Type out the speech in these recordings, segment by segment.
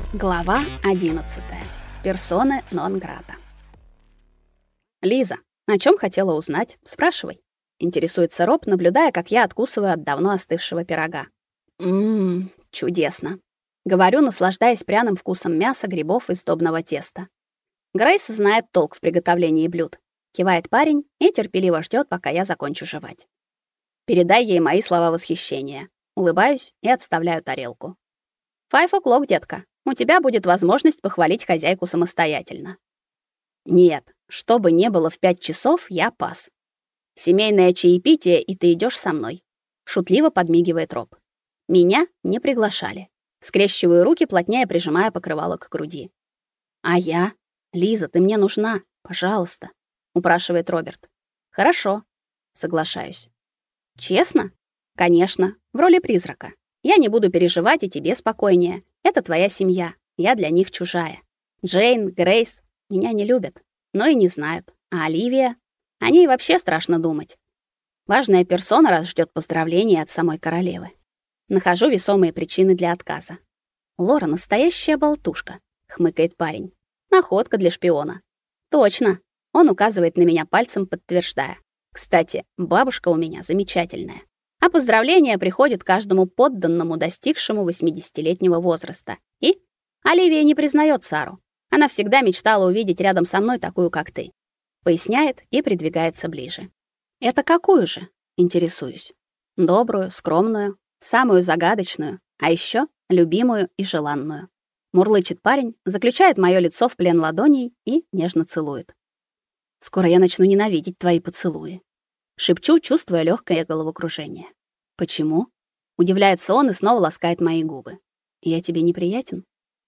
Глава 11. Персоны нон грата. Лиза, о чем хотела узнать? Спрашивай. Интересуется Роб, наблюдая, как я откусываю от давно остывшего пирога. Чудесно. Говорю, наслаждаясь пряным вкусом мяса, грибов и сдобного теста. Грейс знает толк в приготовлении блюд. Кивает парень и терпеливо ждет, пока я закончу жевать. Передай ей мои слова восхищения. Улыбаюсь и отставляю тарелку. 5 o'clock, детка. У тебя будет возможность похвалить хозяйку самостоятельно. Нет, что бы ни было в 5 часов, я пас. Семейное чаепитие, и ты идешь со мной. Шутливо подмигивает Роб. Меня не приглашали. Скрещиваю руки, плотнее прижимая покрывало к груди. А я? Лиза, ты мне нужна, пожалуйста, упрашивает Роберт. Хорошо, соглашаюсь. Честно? Конечно, в роли призрака. Я не буду переживать, и тебе спокойнее. Это твоя семья. Я для них чужая. Джейн, Грейс меня не любят, но и не знают. А Оливия? О ней вообще страшно думать. Важная персона, раз ждёт поздравлений от самой королевы. Нахожу весомые причины для отказа. Лора настоящая болтушка, хмыкает парень. Находка для шпиона. Точно. Он указывает на меня пальцем, подтверждая. Кстати, бабушка у меня замечательная. А поздравления приходят каждому подданному, достигшему 80-летнего возраста. И Оливия не признает Сару. Она всегда мечтала увидеть рядом со мной такую, как ты. Поясняет и придвигается ближе. Это какую же? Интересуюсь. Добрую, скромную, самую загадочную, а еще любимую и желанную. Мурлычет парень, заключает моё лицо в плен ладоней и нежно целует. Скоро я начну ненавидеть твои поцелуи. Шепчу, чувствуя легкое головокружение. Почему? Удивляется он и снова ласкает мои губы. Я тебе неприятен?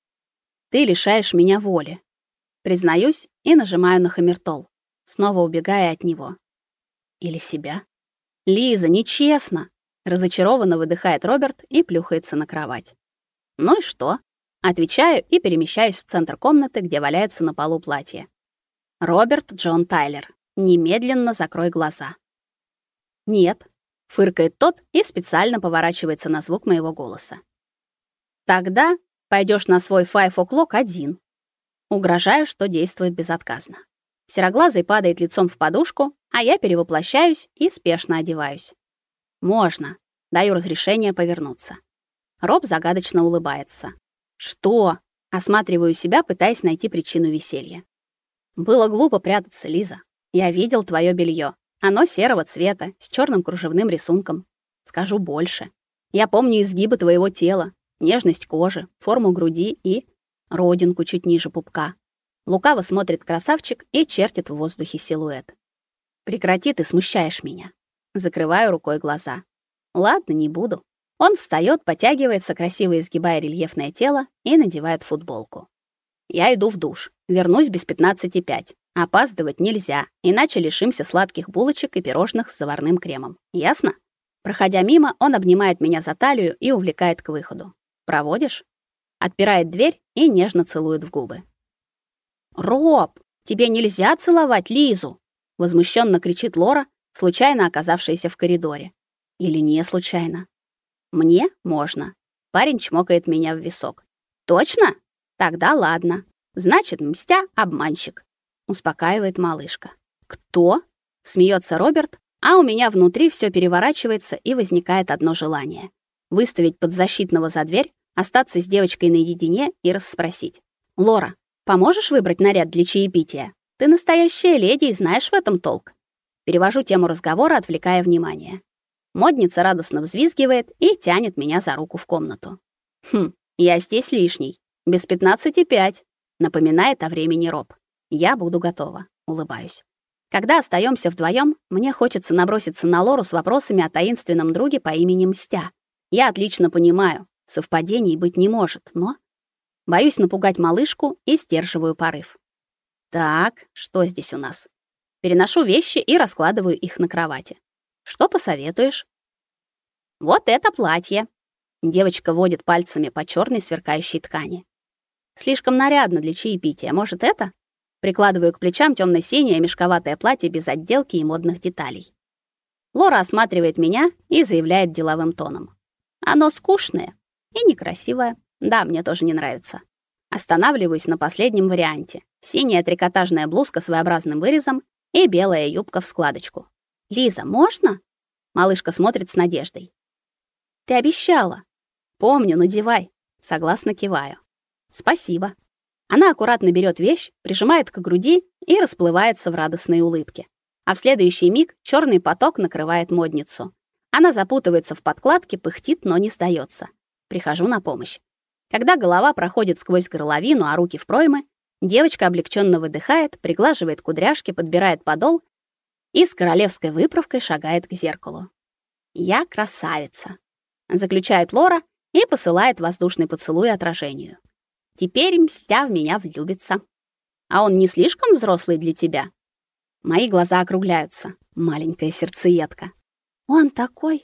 Ты лишаешь меня воли. Признаюсь и нажимаю на хамертол, снова убегая от него. Или себя? Лиза, нечестно. Разочарованно выдыхает Роберт и плюхается на кровать. Ну и что? Отвечаю и перемещаюсь в центр комнаты, где валяется на полу платье. Роберт Джон Тайлер, немедленно закрой глаза. Нет, фыркает тот и специально поворачивается на звук моего голоса. Тогда пойдёшь на свой 5 o'clock один. Угрожаю, что действует безотказно. Сероглазый падает лицом в подушку, а я перевоплощаюсь и спешно одеваюсь. Можно. Даю разрешение повернуться. Роб загадочно улыбается. Что? Осматриваю себя, пытаясь найти причину веселья. Было глупо прятаться, Лиза. Я видел твоё бельё. Оно серого цвета, с чёрным кружевным рисунком. Скажу больше. Я помню изгибы твоего тела, нежность кожи, форму груди и родинку чуть ниже пупка. Лукаво смотрит красавчик и чертит в воздухе силуэт. Прекрати, ты смущаешь меня. Закрываю рукой глаза. Ладно, не буду. Он встаёт, потягивается, красиво изгибая рельефное тело, и надевает футболку. Я иду в душ. Вернусь без 15:05. Опаздывать нельзя, иначе лишимся сладких булочек и пирожных с заварным кремом. Ясно? Проходя мимо, он обнимает меня за талию и увлекает к выходу. Проводишь? Отпирает дверь и нежно целует в губы. Роб, тебе нельзя целовать Лизу, возмущенно кричит Лора, случайно оказавшаяся в коридоре. Или не случайно? Мне можно. Парень чмокает меня в висок. Точно? Тогда ладно. Значит, мстя обманщик. Успокаивает малышка. Кто? Смеется Роберт, а у меня внутри все переворачивается и возникает одно желание: выставить подзащитного за дверь, остаться с девочкой наедине и расспросить. Лора, поможешь выбрать наряд для чаепития? Ты настоящая леди и знаешь в этом толк. Перевожу тему разговора, отвлекая внимание. Модница радостно взвизгивает и тянет меня за руку в комнату. Я здесь лишний. Без 15:05. Напоминает о времени Роб. Я буду готова, улыбаюсь. Когда остаёмся вдвоём, мне хочется наброситься на Лору с вопросами о таинственном друге по имени Мстя. Я отлично понимаю, совпадений быть не может, но боюсь напугать малышку и сдерживаю порыв. Так, что здесь у нас? Переношу вещи и раскладываю их на кровати. Что посоветуешь? Вот это платье. Девочка водит пальцами по чёрной сверкающей ткани. Слишком нарядно для чаепития. Может, это? Прикладываю к плечам тёмно-синее мешковатое платье без отделки и модных деталей. Лора осматривает меня и заявляет деловым тоном: "Оно скучное и некрасивое. Да, мне тоже не нравится. Останавливаюсь на последнем варианте. Синяя трикотажная блузка с V-образным вырезом и белая юбка в складочку. «Лиза, можно?» Малышка смотрит с надеждой. «Ты обещала». «Помню, надевай». Согласно киваю. «Спасибо». Она аккуратно берет вещь, прижимает к груди и расплывается в радостной улыбке. А в следующий миг черный поток накрывает модницу. Она запутывается в подкладке, пыхтит, но не сдается. Прихожу на помощь. Когда голова проходит сквозь горловину, а руки в проймы, девочка облегченно выдыхает, приглаживает кудряшки, подбирает подол и с королевской выправкой шагает к зеркалу. «Я красавица», — заключает Лора и посылает воздушный поцелуй отражению. «Теперь Мстя в меня влюбится. А он не слишком взрослый для тебя?» Мои глаза округляются. Маленькая сердцеедка. «Он такой,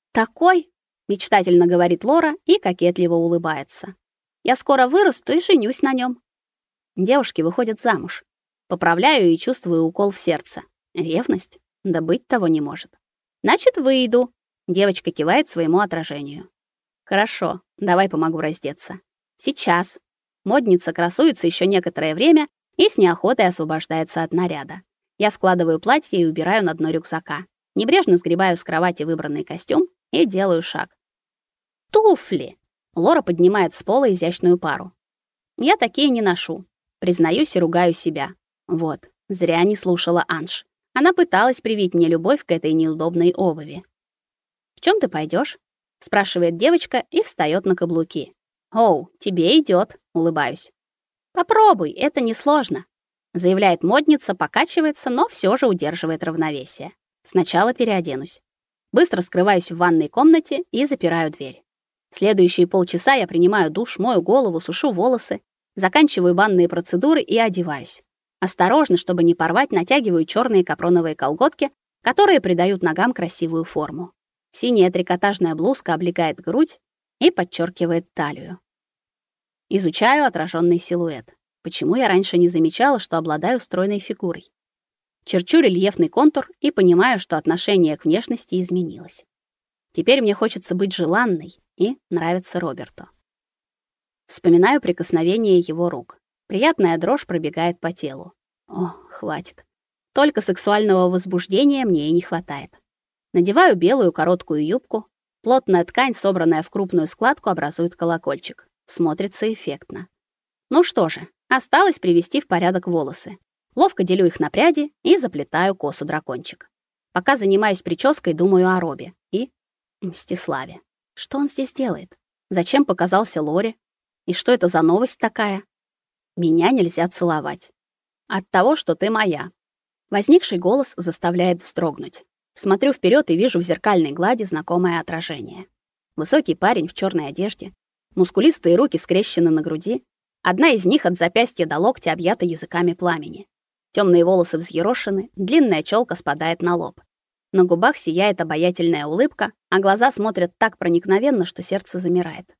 мечтательно говорит Лора и кокетливо улыбается. «Я скоро вырасту и женюсь на нем». Девушки выходят замуж. Поправляю и чувствую укол в сердце. Ревность? Да быть того не может. «Значит, выйду», — девочка кивает своему отражению. «Хорошо, давай помогу раздеться». «Сейчас». Модница красуется еще некоторое время и с неохотой освобождается от наряда. Я складываю платье и убираю на дно рюкзака. Небрежно сгребаю с кровати выбранный костюм и делаю шаг. «Туфли!» Лора поднимает с пола изящную пару. «Я такие не ношу». Признаюсь и ругаю себя. Вот, зря не слушала Анж. Она пыталась привить мне любовь к этой неудобной обуви. «В чем ты пойдешь? Спрашивает девочка и встает на каблуки. «Оу, тебе идет, улыбаюсь. «Попробуй, это несложно», — заявляет модница, покачивается, но все же удерживает равновесие. Сначала переоденусь. Быстро скрываюсь в ванной комнате и запираю дверь. Следующие полчаса я принимаю душ, мою голову, сушу волосы, заканчиваю банные процедуры и одеваюсь. Осторожно, чтобы не порвать, натягиваю черные капроновые колготки, которые придают ногам красивую форму. Синяя трикотажная блузка облегает грудь и подчеркивает талию. Изучаю отраженный силуэт. Почему я раньше не замечала, что обладаю стройной фигурой? Черчу рельефный контур и понимаю, что отношение к внешности изменилось. Теперь мне хочется быть желанной и нравиться Роберту. Вспоминаю прикосновение его рук. Приятная дрожь пробегает по телу. О, хватит. Только сексуального возбуждения мне и не хватает. Надеваю белую короткую юбку. Плотная ткань, собранная в крупную складку, образует колокольчик. Смотрится эффектно. Ну что же, осталось привести в порядок волосы. Ловко делю их на пряди и заплетаю косу-дракончик. Пока занимаюсь прической, думаю о Робе и Мстиславе. Что он здесь делает? Зачем показался Лоре? И что это за новость такая? Меня нельзя целовать. От того, что ты моя. Возникший голос заставляет вздрогнуть. Смотрю вперед и вижу в зеркальной глади знакомое отражение. Высокий парень в черной одежде, мускулистые руки скрещены на груди, одна из них от запястья до локтя объята языками пламени. Темные волосы взъерошены, длинная челка спадает на лоб. На губах сияет обаятельная улыбка, а глаза смотрят так проникновенно, что сердце замирает.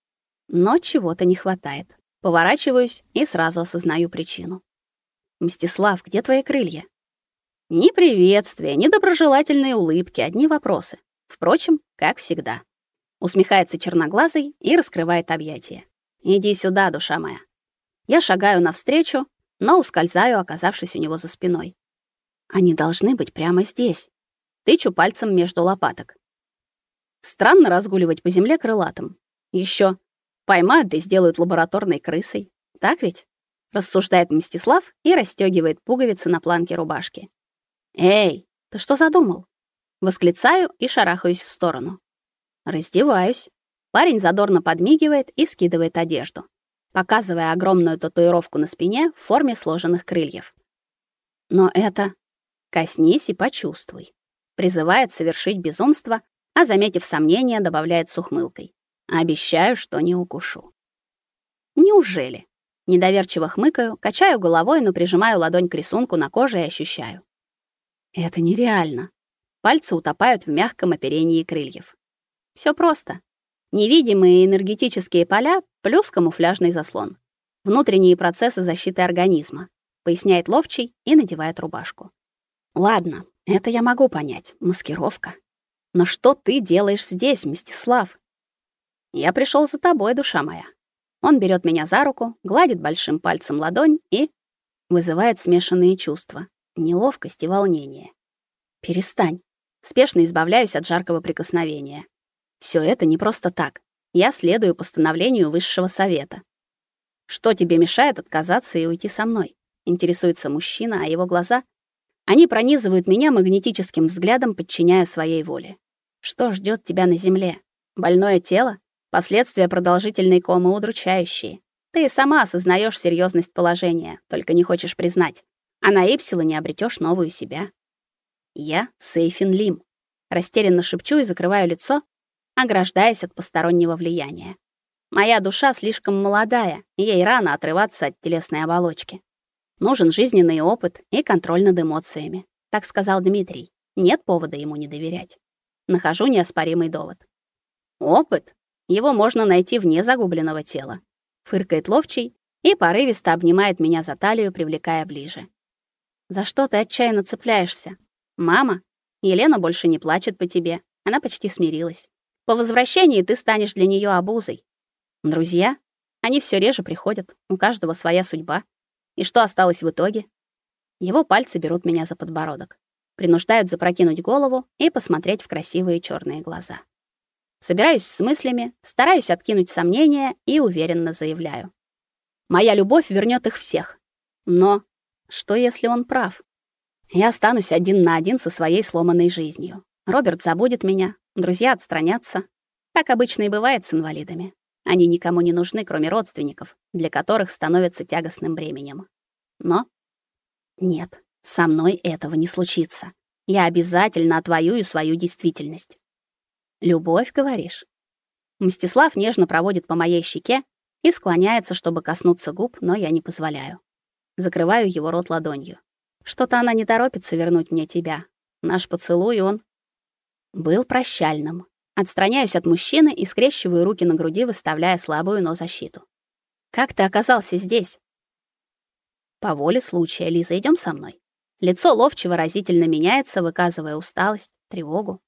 Но чего-то не хватает. Поворачиваюсь и сразу осознаю причину. «Мстислав, где твои крылья?» Ни приветствия, ни доброжелательные улыбки, одни вопросы. Впрочем, как всегда. Усмехается черноглазый и раскрывает объятия. «Иди сюда, душа моя». Я шагаю навстречу, но ускользаю, оказавшись у него за спиной. Они должны быть прямо здесь. Тычу пальцем между лопаток. Странно разгуливать по земле крылатым. Еще поймают да сделают лабораторной крысой. Так ведь? Рассуждает Мстислав и расстегивает пуговицы на планке рубашки. «Эй, ты что задумал?» Восклицаю и шарахаюсь в сторону. Раздеваюсь. Парень задорно подмигивает и скидывает одежду, показывая огромную татуировку на спине в форме сложенных крыльев. Но это... Коснись и почувствуй. Призывает совершить безумство, а, заметив сомнение, добавляет с ухмылкой. Обещаю, что не укушу. Неужели? Недоверчиво хмыкаю, качаю головой, но прижимаю ладонь к рисунку на коже и ощущаю. Это нереально. Пальцы утопают в мягком оперении крыльев. Все просто. Невидимые энергетические поля плюс камуфляжный заслон. Внутренние процессы защиты организма, поясняет ловчий и надевает рубашку. Ладно, это я могу понять, маскировка. Но что ты делаешь здесь, Мстислав? Я пришел за тобой, душа моя. Он берет меня за руку, гладит большим пальцем ладонь и вызывает смешанные чувства: неловкость и волнение. Перестань. Спешно избавляюсь от жаркого прикосновения. Все это не просто так. Я следую постановлению высшего совета. Что тебе мешает отказаться и уйти со мной? Интересуется мужчина, а его глаза, они пронизывают меня магнетическим взглядом, подчиняя своей воле. Что ждет тебя на земле? Больное тело? Последствия продолжительной комы удручающие. Ты и сама осознаешь серьезность положения, только не хочешь признать. А на Ипсилоне обретешь новую себя. Я Сейфин Лим. Растерянно шепчу и закрываю лицо, ограждаясь от постороннего влияния. Моя душа слишком молодая, и ей рано отрываться от телесной оболочки. Нужен жизненный опыт и контроль над эмоциями. Так сказал Дмитрий. Нет повода ему не доверять. Нахожу неоспоримый довод. Опыт? Его можно найти вне загубленного тела. Фыркает ловчий и порывисто обнимает меня за талию, привлекая ближе. За что ты отчаянно цепляешься? Мама? Елена больше не плачет по тебе. Она почти смирилась. По возвращении ты станешь для нее обузой. Друзья? Они все реже приходят. У каждого своя судьба. И что осталось в итоге? Его пальцы берут меня за подбородок, принуждают запрокинуть голову и посмотреть в красивые черные глаза. Собираюсь с мыслями, стараюсь откинуть сомнения и уверенно заявляю: моя любовь вернет их всех. Но что, если он прав? Я останусь один на один со своей сломанной жизнью. Роберт забудет меня, друзья отстранятся. Так обычно и бывает с инвалидами. Они никому не нужны, кроме родственников, для которых становятся тягостным бременем. Но нет, со мной этого не случится. Я обязательно отвоюю свою действительность. Любовь, говоришь? Мстислав нежно проводит по моей щеке и склоняется, чтобы коснуться губ, но я не позволяю. Закрываю его рот ладонью. Что-то она не торопится вернуть мне тебя. Наш поцелуй, он был прощальным. Отстраняюсь от мужчины и скрещиваю руки на груди, выставляя слабую, но защиту. Как ты оказался здесь? По воле случая, Лиза, идём со мной. Лицо ловчего разительно меняется, выказывая усталость, тревогу.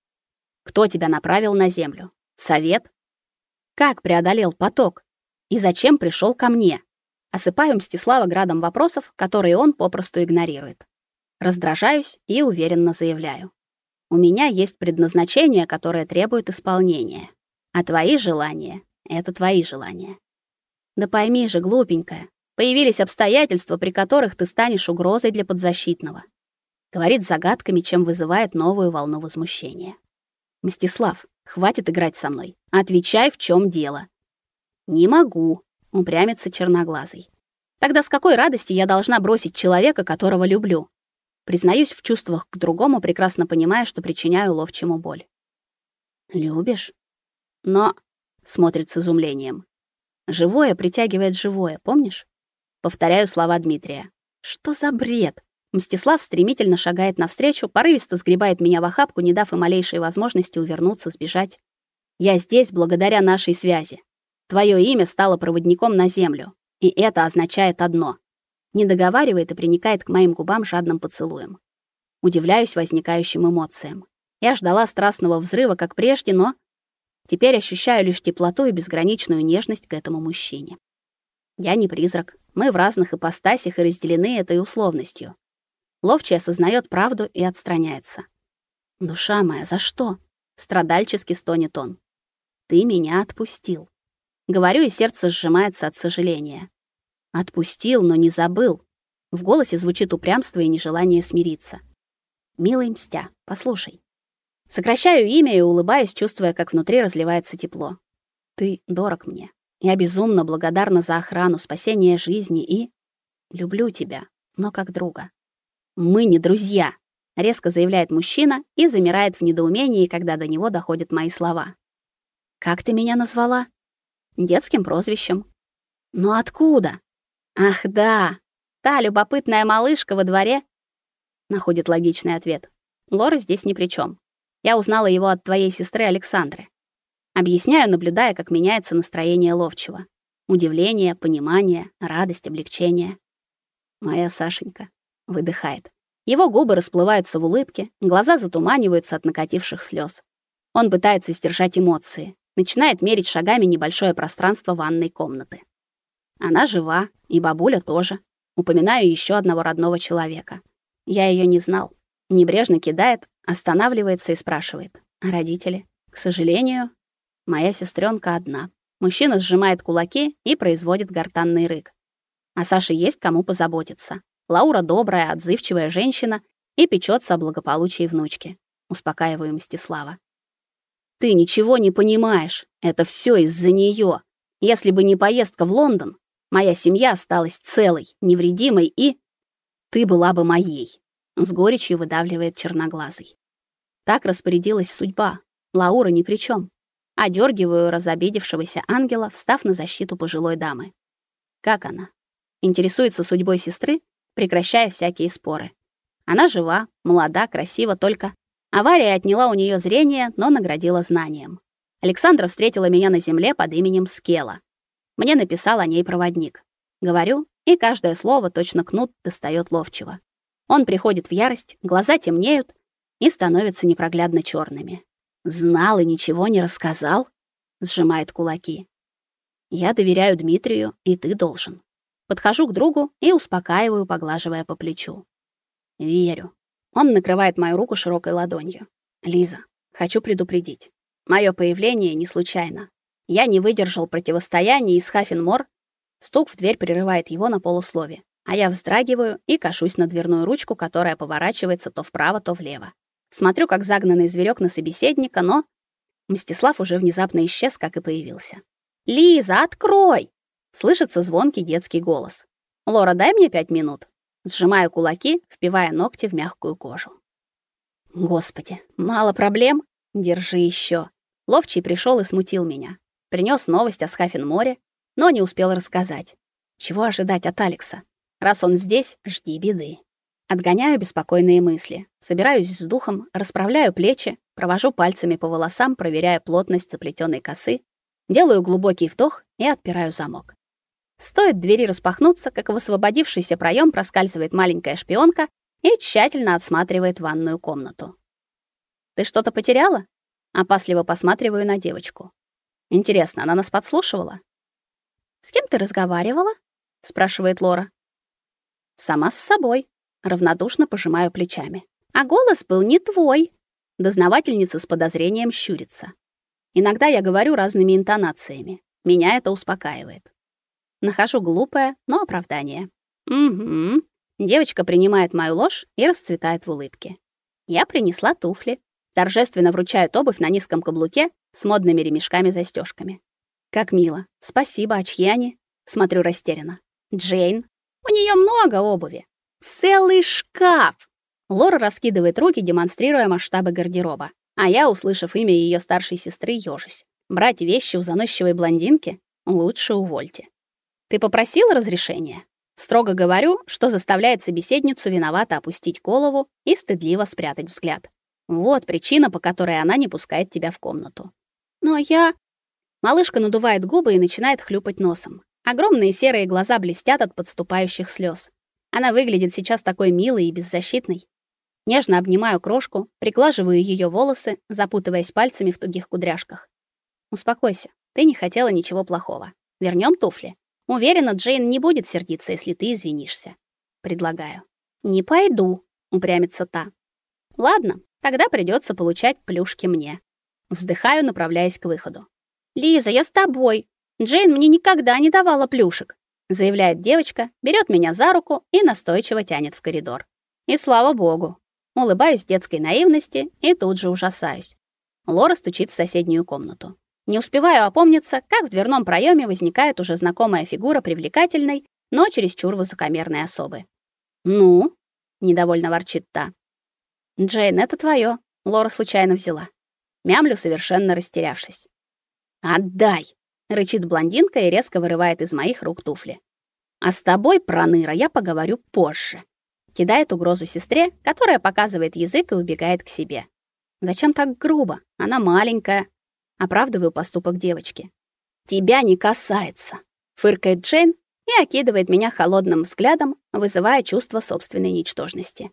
Кто тебя направил на землю? Совет? Как преодолел поток? И зачем пришел ко мне? Осыпаю Мстислава градом вопросов, которые он попросту игнорирует. Раздражаюсь и уверенно заявляю: у меня есть предназначение, которое требует исполнения. А твои желания — это твои желания. Да пойми же, глупенькая, появились обстоятельства, при которых ты станешь угрозой для подзащитного. Говорит загадками, чем вызывает новую волну возмущения. Мстислав, хватит играть со мной. Отвечай, в чем дело. Не могу, упрямится черноглазый. Тогда с какой радости я должна бросить человека, которого люблю? Признаюсь в чувствах к другому, прекрасно понимая, что причиняю ловчему боль. Любишь? Но смотрит с изумлением. Живое притягивает живое, помнишь? Повторяю слова Дмитрия. Что за бред? Мстислав стремительно шагает навстречу, порывисто сгребает меня в охапку, не дав и малейшей возможности увернуться, сбежать. Я здесь благодаря нашей связи. Твое имя стало проводником на землю, и это означает одно. Не договаривает и приникает к моим губам жадным поцелуем. Удивляюсь возникающим эмоциям. Я ждала страстного взрыва, как прежде, но теперь ощущаю лишь теплоту и безграничную нежность к этому мужчине. Я не призрак. Мы в разных ипостасях и разделены этой условностью. Ловчий осознает правду и отстраняется. Душа моя, за что? Страдальчески стонет он. Ты меня отпустил. Говорю, и сердце сжимается от сожаления. Отпустил, но не забыл. В голосе звучит упрямство и нежелание смириться. Милый Мстя, послушай. Сокращаю имя и улыбаюсь, чувствуя, как внутри разливается тепло. Ты дорог мне. Я безумно благодарна за охрану, спасение жизни и люблю тебя, но как друга. Мы не друзья, резко заявляет мужчина и замирает в недоумении, когда до него доходят мои слова. Как ты меня назвала? Детским прозвищем. Но откуда? Ах, да. Та любопытная малышка во дворе находит логичный ответ. Лора здесь ни при чем. Я узнала его от твоей сестры Александры. Объясняю, наблюдая, как меняется настроение ловчего. Удивление, понимание, радость, облегчение. Моя Сашенька выдыхает. Его губы расплываются в улыбке, глаза затуманиваются от накативших слез. Он пытается сдержать эмоции. Начинает мерить шагами небольшое пространство ванной комнаты. Она жива, и бабуля тоже. Упоминаю еще одного родного человека. Я ее не знал. Небрежно кидает, останавливается и спрашивает: «А родители?» «К сожалению, моя сестренка одна». Мужчина сжимает кулаки и производит гортанный рык. А Саше есть кому позаботиться. Лаура добрая, отзывчивая женщина и печется о благополучии внучки. Успокаиваю Мстислава. Ты ничего не понимаешь. Это все из-за нее. Если бы не поездка в Лондон, моя семья осталась целой, невредимой и ты была бы моей. С горечью выдавливает черноглазый. Так распорядилась судьба. Лаура ни при чем. Одергиваю разобидевшегося ангела, встав на защиту пожилой дамы. Как она? Интересуется судьбой сестры, прекращая всякие споры. Она жива, молода, красива, только авария отняла у нее зрение, но наградила знанием. Александра встретила меня на земле под именем Скела. Мне написал о ней проводник. Говорю, и каждое слово точно кнут достает ловчего. Он приходит в ярость, глаза темнеют и становятся непроглядно черными. Знал и ничего не рассказал, сжимает кулаки. Я доверяю Дмитрию, и ты должен. Подхожу к другу и успокаиваю, поглаживая по плечу. Верю. Он накрывает мою руку широкой ладонью. Лиза, хочу предупредить. Мое появление не случайно. Я не выдержал противостояния из Хафенмор. Стук в дверь прерывает его на полуслове, а я вздрагиваю и кашусь на дверную ручку, которая поворачивается то вправо, то влево. Смотрю, как загнанный зверек на собеседника, но Мстислав уже внезапно исчез, как и появился. «Лиза, открой!» Слышится звонкий детский голос. «Лора, дай мне 5 минут». Сжимаю кулаки, впивая ногти в мягкую кожу. Господи, мало проблем? Держи еще. Ловчий пришел и смутил меня. Принес новость о Схафенморе, но не успел рассказать. Чего ожидать от Алекса? Раз он здесь, жди беды. Отгоняю беспокойные мысли. Собираюсь с духом, расправляю плечи, провожу пальцами по волосам, проверяя плотность заплетенной косы, делаю глубокий вдох и отпираю замок. Стоит двери распахнуться, как в освободившийся проем проскальзывает маленькая шпионка и тщательно осматривает ванную комнату. «Ты что-то потеряла?» Опасливо посматриваю на девочку. Интересно, она нас подслушивала? «С кем ты разговаривала?» — спрашивает Лора. «Сама с собой», — равнодушно пожимаю плечами. «А голос был не твой». Дознавательница с подозрением щурится. Иногда я говорю разными интонациями. Меня это успокаивает. Нахожу глупое, но оправдание. Угу. Девочка принимает мою ложь и расцветает в улыбке. Я принесла туфли. Торжественно вручает обувь на низком каблуке с модными ремешками-застежками. Как мило. Спасибо, а чьи они? Смотрю растерянно. Джейн. У нее много обуви. Целый шкаф. Лора раскидывает руки, демонстрируя масштабы гардероба. А я, услышав имя ее старшей сестры, ёжусь. Брать вещи у заносчивой блондинки лучше увольте. Ты попросила разрешения? Строго говорю, что заставляет собеседницу виновато опустить голову и стыдливо спрятать взгляд. Вот причина, по которой она не пускает тебя в комнату. Но я... Малышка надувает губы и начинает хлюпать носом. Огромные серые глаза блестят от подступающих слез. Она выглядит сейчас такой милой и беззащитной. Нежно обнимаю крошку, приглаживаю ее волосы, запутываясь пальцами в тугих кудряшках. Успокойся, ты не хотела ничего плохого. Вернем туфли. Уверена, Джейн не будет сердиться, если ты извинишься. Предлагаю. Не пойду, упрямится та. Ладно, тогда придется получать плюшки мне. Вздыхаю, направляясь к выходу. Лиза, я с тобой. Джейн мне никогда не давала плюшек, заявляет девочка, берет меня за руку и настойчиво тянет в коридор. И слава богу. Улыбаюсь детской наивности и тут же ужасаюсь. Лора стучит в соседнюю комнату. Не успеваю опомниться, как в дверном проеме возникает уже знакомая фигура привлекательной, но чересчур высокомерной особы. «Ну?» — недовольно ворчит та. «Джейн, это твое. Лора случайно взяла». Мямлю, совершенно растерявшись. «Отдай!» — рычит блондинка и резко вырывает из моих рук туфли. «А с тобой, проныра, я поговорю позже». Кидает угрозу сестре, которая показывает язык и убегает к себе. Зачем так грубо? Она маленькая. Оправдываю поступок девочки. «Тебя не касается», — фыркает Джейн и окидывает меня холодным взглядом, вызывая чувство собственной ничтожности.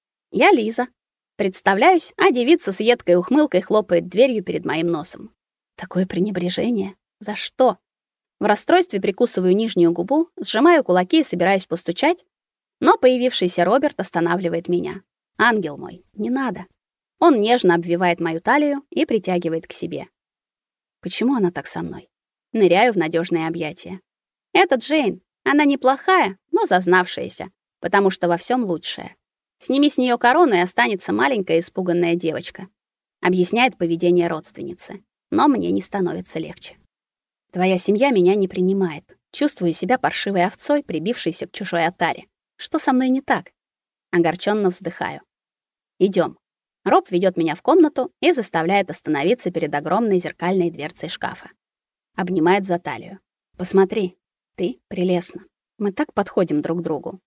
«Я Лиза». Представляюсь, а девица с едкой ухмылкой хлопает дверью перед моим носом. Такое пренебрежение? За что? В расстройстве прикусываю нижнюю губу, сжимаю кулаки и собираюсь постучать, но появившийся Роберт останавливает меня. Ангел мой, не надо. Он нежно обвивает мою талию и притягивает к себе. Почему она так со мной? Ныряю в надежные объятия. Это Джейн. Она неплохая, но зазнавшаяся, потому что во всем лучшая. Сними с нее корону, и останется маленькая испуганная девочка. Объясняет поведение родственницы. Но мне не становится легче. Твоя семья меня не принимает. Чувствую себя паршивой овцой, прибившейся к чужой отаре. Что со мной не так? Огорченно вздыхаю. Идем. Роб ведет меня в комнату и заставляет остановиться перед огромной зеркальной дверцей шкафа. Обнимает за талию. Посмотри, ты прелестна. Мы так подходим друг к другу.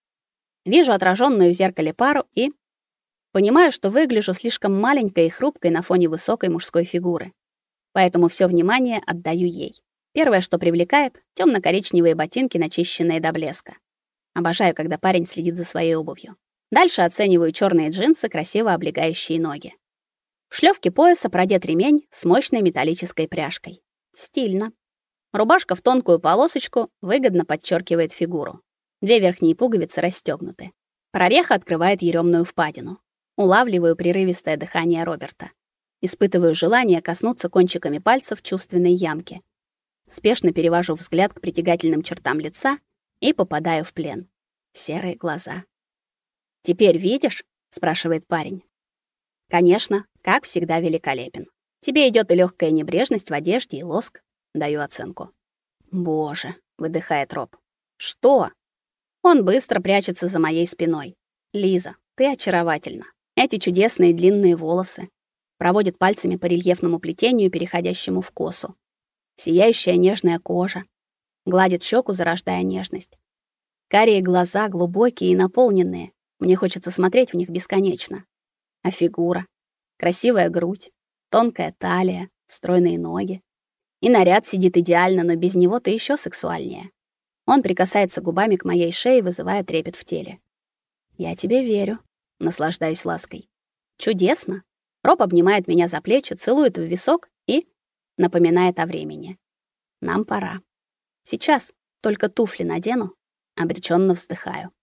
Вижу отраженную в зеркале пару и понимаю, что выгляжу слишком маленькой и хрупкой на фоне высокой мужской фигуры. Поэтому все внимание отдаю ей. Первое, что привлекает — темно-коричневые ботинки, начищенные до блеска. Обожаю, когда парень следит за своей обувью. Дальше оцениваю черные джинсы, красиво облегающие ноги. В шлёвке пояса продет ремень с мощной металлической пряжкой. Стильно. Рубашка в тонкую полосочку выгодно подчеркивает фигуру. Две верхние пуговицы расстёгнуты. Прореха открывает еремную впадину. Улавливаю прерывистое дыхание Роберта. Испытываю желание коснуться кончиками пальцев чувственной ямки. Спешно перевожу взгляд к притягательным чертам лица и попадаю в плен. Серые глаза. «Теперь видишь?» — спрашивает парень. «Конечно, как всегда великолепен. Тебе идёт и лёгкая небрежность в одежде, и лоск». Даю оценку. «Боже», — выдыхает Роб. «Что?» Он быстро прячется за моей спиной. «Лиза, ты очаровательна. Эти чудесные длинные волосы». Проводит пальцами по рельефному плетению, переходящему в косу. Сияющая нежная кожа. Гладит щеку, зарождая нежность. Карие глаза, глубокие и наполненные. Мне хочется смотреть в них бесконечно. А фигура? Красивая грудь, тонкая талия, стройные ноги. И наряд сидит идеально, но без него ты еще сексуальнее. Он прикасается губами к моей шее, вызывая трепет в теле. «Я тебе верю», — наслаждаюсь лаской. «Чудесно». Роб обнимает меня за плечи, целует в висок и напоминает о времени. «Нам пора. Сейчас только туфли надену», — обреченно вздыхаю.